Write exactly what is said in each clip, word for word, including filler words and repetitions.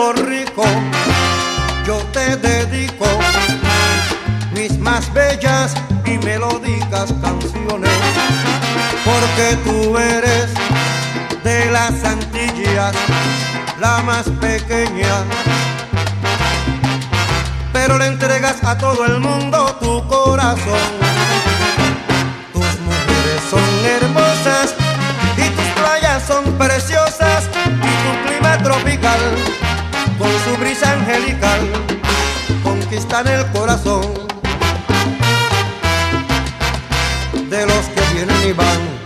Puerto Rico, yo te dedico mis más bellas y melódicas canciones, porque tú eres de las Antillas la más pequeña, pero le entregas a todo el mundo tu corazón. Tus mujeres son hermosas y tus playas son preciosas, y tu clima tropical con su brisa angelical conquistan el corazón de los que vienen y van.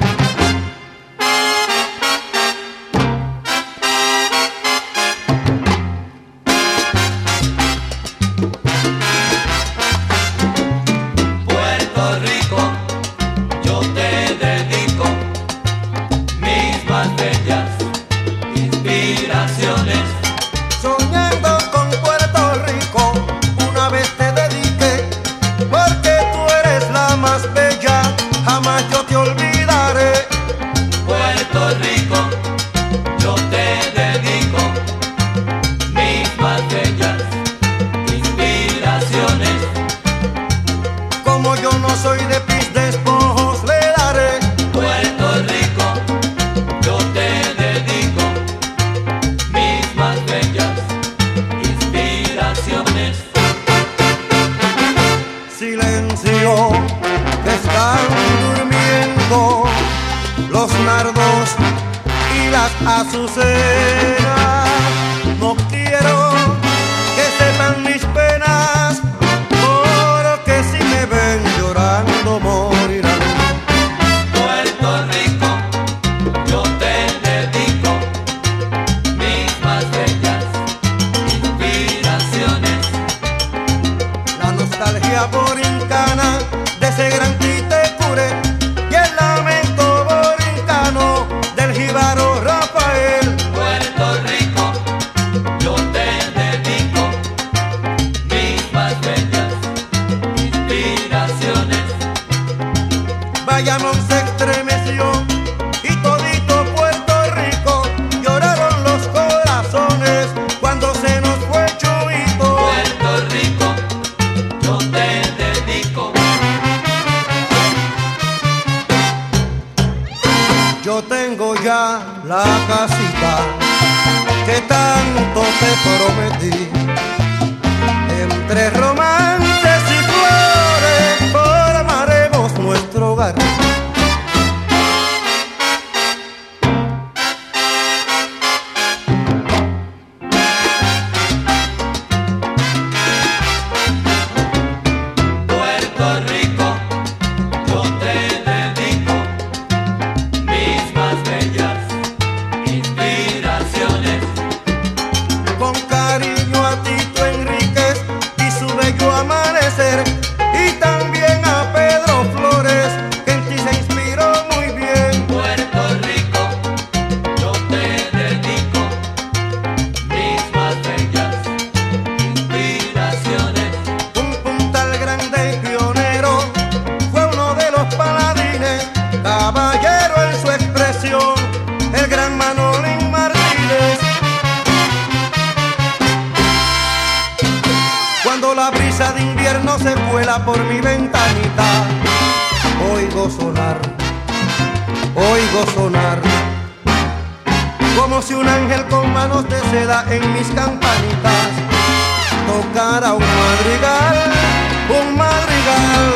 Soñando con Puerto Rico, una vez te dediqué, porque tú eres la más bella, jamás yo te olvidaré. Puerto Rico, yo te dedico mis más bellas inspiraciones. Como yo no soy de pis despojos, le daré. Puerto Rico, yo te dedico mis más bellas inspiraciones. Silencio, que están durmiendo los nardos y las azucenas. No quiero que sepan mis penas, porque si me ven llorando morirán. Puerto Rico, yo te dedico mis más bellas inspiraciones. La nostalgia borincana de ese gran Titecure y el lamento borincano del jíbaro Rafael. Puerto Rico, yo te dedico mis más bellas inspiraciones. Bayamón se estremeció y todito Puerto Rico lloraron los corazones cuando se nos fue Chuito. Puerto Rico, yo te dedico. Yo tengo ya la casita que tanto te prometí, entre romances y flores formaremos nuestro hogar. Puerto Rico, yo te dedico mis más bellas inspiraciones. Con cariño a Tito Enríquez y su bello amanecer, y también a Pedro Flores, que en ti se inspiró muy bien. Puerto Rico, yo te dedico mis más bellas inspiraciones. Un puntal grande y pionero, fue uno de los paladines, caballero en su expresión, el gran Manolín Martínez. Cuando la brisa de invierno se vuela por mi ventanita, oigo sonar, oigo sonar, como si un ángel con manos de seda en mis campanitas tocara un madrigal, un madrigal